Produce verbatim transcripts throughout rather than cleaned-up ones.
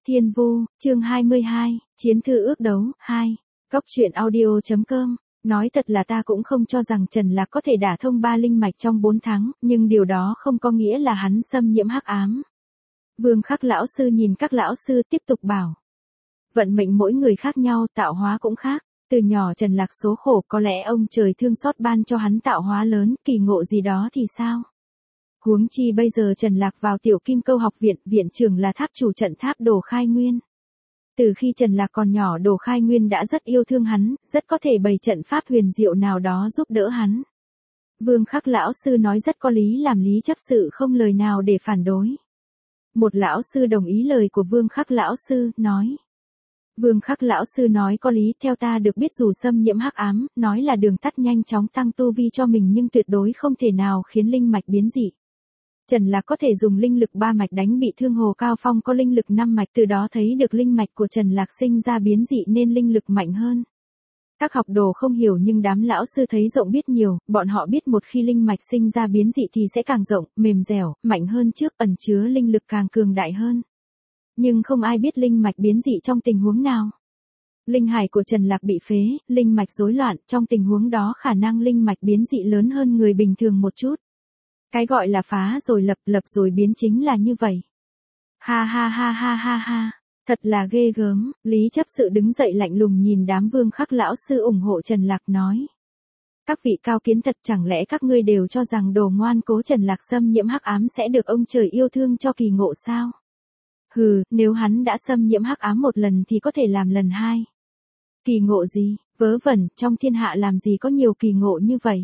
Thiên Vu, chương hai mươi hai, Chiến thư ước đấu, hai. Cốc truyện audio chấm com. Nói thật là ta cũng không cho rằng Trần Lạc có thể đả thông ba linh mạch trong bốn tháng, nhưng điều đó không có nghĩa là hắn xâm nhiễm hắc ám. Vương Khắc lão sư nhìn các lão sư tiếp tục bảo. Vận mệnh mỗi người khác nhau, tạo hóa cũng khác. Từ nhỏ Trần Lạc số khổ, có lẽ ông trời thương xót ban cho hắn tạo hóa lớn, kỳ ngộ gì đó thì sao? Huống chi bây giờ Trần Lạc vào Tiểu Kim Câu học viện, viện trưởng là tháp chủ trận tháp Đồ Khai Nguyên. Từ khi Trần Lạc còn nhỏ, Đồ Khai Nguyên đã rất yêu thương hắn, rất có thể bày trận pháp huyền diệu nào đó giúp đỡ hắn. Vương Khắc lão sư nói rất có lý, làm Lý chấp sự không lời nào để phản đối. Một lão sư đồng ý lời của Vương Khắc lão sư, nói. Vương Khắc lão sư nói có lý, theo ta được biết dù xâm nhiễm hắc ám, nói là đường tắt nhanh chóng tăng tu vi cho mình nhưng tuyệt đối không thể nào khiến linh mạch biến dị. Trần Lạc có thể dùng linh lực ba mạch đánh bị thương Hồ Cao Phong có linh lực năm mạch, từ đó thấy được linh mạch của Trần Lạc sinh ra biến dị nên linh lực mạnh hơn. Các học đồ không hiểu nhưng đám lão sư thấy rộng biết nhiều, bọn họ biết một khi linh mạch sinh ra biến dị thì sẽ càng rộng, mềm dẻo, mạnh hơn trước, ẩn chứa linh lực càng cường đại hơn. Nhưng không ai biết linh mạch biến dị trong tình huống nào. Linh hải của Trần Lạc bị phế, linh mạch rối loạn, trong tình huống đó khả năng linh mạch biến dị lớn hơn người bình thường một chút. Cái gọi là phá rồi lập, lập rồi biến chính là như vậy. Ha ha ha ha ha ha, thật là ghê gớm. Lý chấp sự đứng dậy lạnh lùng nhìn đám Vương Khắc lão sư ủng hộ Trần Lạc nói. Các vị cao kiến thật, chẳng lẽ các ngươi đều cho rằng đồ ngoan cố Trần Lạc xâm nhiễm hắc ám sẽ được ông trời yêu thương cho kỳ ngộ sao? Hừ, nếu hắn đã xâm nhiễm hắc ám một lần thì có thể làm lần hai. Kỳ ngộ gì, vớ vẩn, trong thiên hạ làm gì có nhiều kỳ ngộ như vậy?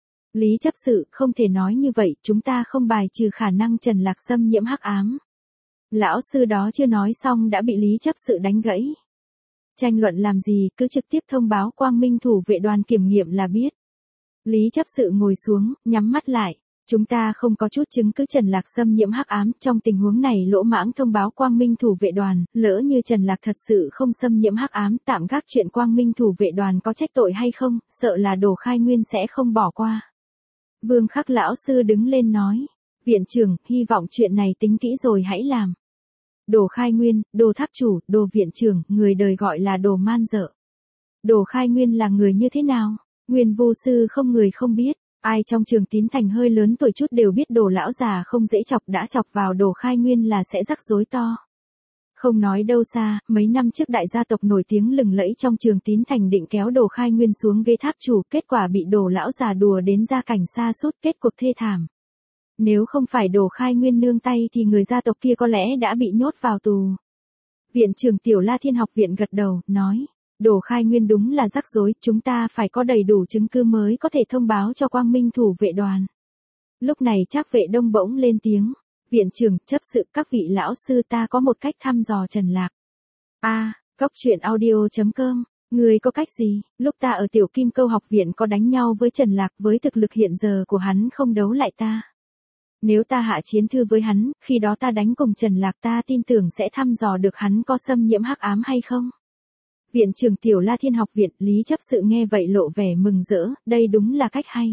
Lý chấp sự, không thể nói như vậy, chúng ta không bài trừ khả năng Trần Lạc xâm nhiễm hắc ám. Lão sư đó chưa nói xong đã bị Lý chấp sự đánh gãy. Tranh luận làm gì, cứ trực tiếp thông báo Quang Minh thủ vệ đoàn kiểm nghiệm là biết. Lý chấp sự ngồi xuống, nhắm mắt lại. Chúng ta không có chút chứng cứ Trần Lạc xâm nhiễm hắc ám, trong tình huống này lỗ mãng thông báo Quang Minh thủ vệ đoàn, lỡ như Trần Lạc thật sự không xâm nhiễm hắc ám, tạm gác chuyện Quang Minh thủ vệ đoàn có trách tội hay không, sợ là Đồ Khai Nguyên sẽ không bỏ qua. Vương Khắc lão sư đứng lên nói, viện trưởng, hy vọng chuyện này tính kỹ rồi hãy làm. Đồ Khai Nguyên, Đồ tháp chủ, Đồ viện trưởng, người đời gọi là Đồ man dợ. Đồ Khai Nguyên là người như thế nào? Nguyên vô sư không người không biết. Ai trong Trường Tín Thành hơi lớn tuổi chút đều biết Đồ lão già không dễ chọc, đã chọc vào Đồ Khai Nguyên là sẽ rắc rối to. Không nói đâu xa, mấy năm trước đại gia tộc nổi tiếng lừng lẫy trong Trường Tín Thành định kéo Đồ Khai Nguyên xuống ghế tháp chủ, kết quả bị Đồ lão già đùa đến gia cảnh xa sút, kết cuộc thê thảm. Nếu không phải Đồ Khai Nguyên nương tay thì người gia tộc kia có lẽ đã bị nhốt vào tù. Viện trưởng Tiểu La Thiên học viện gật đầu, nói. Đồ Khai Nguyên đúng là rắc rối, chúng ta phải có đầy đủ chứng cứ mới có thể thông báo cho Quang Minh thủ vệ đoàn. Lúc này Trác Vệ Đông bỗng lên tiếng, viện trưởng, chấp sự, các vị lão sư, ta có một cách thăm dò Trần Lạc. A, à, cốc truyện audio chấm com, người có cách gì? Lúc ta ở Tiểu Kim Câu học viện có đánh nhau với Trần Lạc, với thực lực hiện giờ của hắn không đấu lại ta. Nếu ta hạ chiến thư với hắn, khi đó ta đánh cùng Trần Lạc, ta tin tưởng sẽ thăm dò được hắn có xâm nhiễm hắc ám hay không. Viện trưởng Tiểu La Thiên học viện, Lý chấp sự nghe vậy lộ vẻ mừng rỡ, đây đúng là cách hay.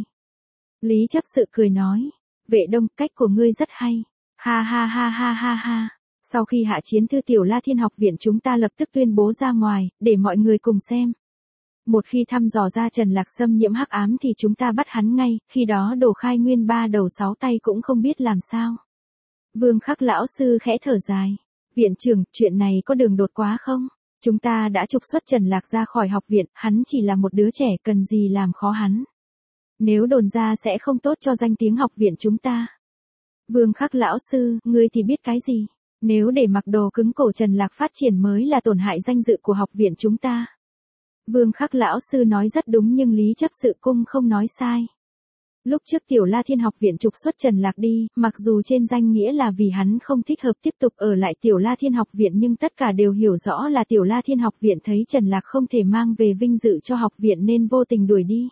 Lý chấp sự cười nói, Vệ Đông, cách của ngươi rất hay. Ha ha ha ha ha ha. Sau khi hạ chiến thư Tiểu La Thiên học viện chúng ta lập tức tuyên bố ra ngoài, để mọi người cùng xem. Một khi thăm dò ra Trần Lạc xâm nhiễm hắc ám thì chúng ta bắt hắn ngay, khi đó Đồ Khai Nguyên ba đầu sáu tay cũng không biết làm sao. Vương Khắc lão sư khẽ thở dài. Viện trưởng, chuyện này có đường đột quá không? Chúng ta đã trục xuất Trần Lạc ra khỏi học viện, hắn chỉ là một đứa trẻ, cần gì làm khó hắn. Nếu đồn ra sẽ không tốt cho danh tiếng học viện chúng ta. Vương Khắc lão sư, ngươi thì biết cái gì? Nếu để mặc đồ cứng cổ Trần Lạc phát triển mới là tổn hại danh dự của học viện chúng ta. Vương Khắc lão sư nói rất đúng nhưng Lý chấp sự cung không nói sai. Lúc trước Tiểu La Thiên học viện trục xuất Trần Lạc đi, mặc dù trên danh nghĩa là vì hắn không thích hợp tiếp tục ở lại Tiểu La Thiên học viện nhưng tất cả đều hiểu rõ là Tiểu La Thiên học viện thấy Trần Lạc không thể mang về vinh dự cho học viện nên vô tình đuổi đi.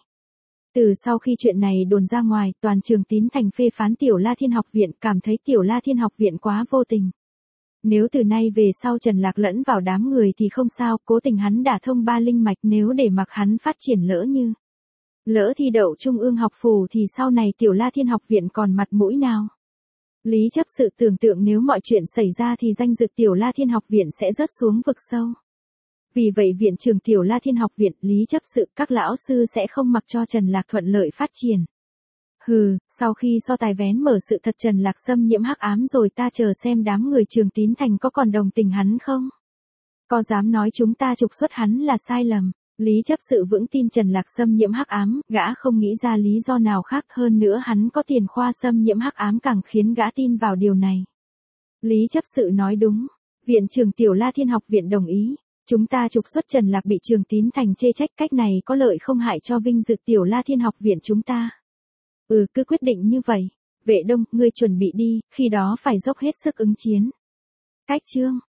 Từ sau khi chuyện này đồn ra ngoài, toàn Trường Tín Thành phê phán Tiểu La Thiên học viện, cảm thấy Tiểu La Thiên học viện quá vô tình. Nếu từ nay về sau Trần Lạc lẫn vào đám người thì không sao, cố tình hắn đả thông ba linh mạch, nếu để mặc hắn phát triển lỡ như lỡ thi đậu Trung ương học phủ thì sau này Tiểu La Thiên học viện còn mặt mũi nào? Lý chấp sự tưởng tượng nếu mọi chuyện xảy ra thì danh dự Tiểu La Thiên học viện sẽ rớt xuống vực sâu. Vì vậy viện trưởng Tiểu La Thiên học viện, Lý chấp sự, các lão sư sẽ không mặc cho Trần Lạc thuận lợi phát triển. Hừ, sau khi so tài vén mở sự thật Trần Lạc xâm nhiễm hắc ám rồi ta chờ xem đám người Trường Tín Thành có còn đồng tình hắn không. Có dám nói chúng ta trục xuất hắn là sai lầm. Lý chấp sự vững tin Trần Lạc xâm nhiễm hắc ám, gã không nghĩ ra lý do nào khác hơn nữa hắn có tiền khoa xâm nhiễm hắc ám càng khiến gã tin vào điều này. Lý chấp sự nói đúng, viện trưởng Tiểu La Thiên học viện đồng ý, chúng ta trục xuất Trần Lạc bị Trường Tín Thành chê trách, cách này có lợi không hại cho vinh dự Tiểu La Thiên học viện chúng ta. Ừ, cứ quyết định như vậy. Vệ Đông, ngươi chuẩn bị đi, khi đó phải dốc hết sức ứng chiến. Cách chương